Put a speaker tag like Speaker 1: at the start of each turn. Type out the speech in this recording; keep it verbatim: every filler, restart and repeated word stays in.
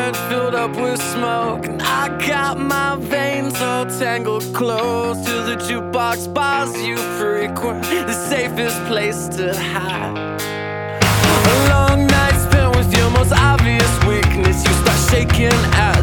Speaker 1: joint filled up with smoke, and I got my veins all tangled close to the jukebox bars you frequent, the safest place to hide. A long night spent with your most obvious weakness, you start shaking out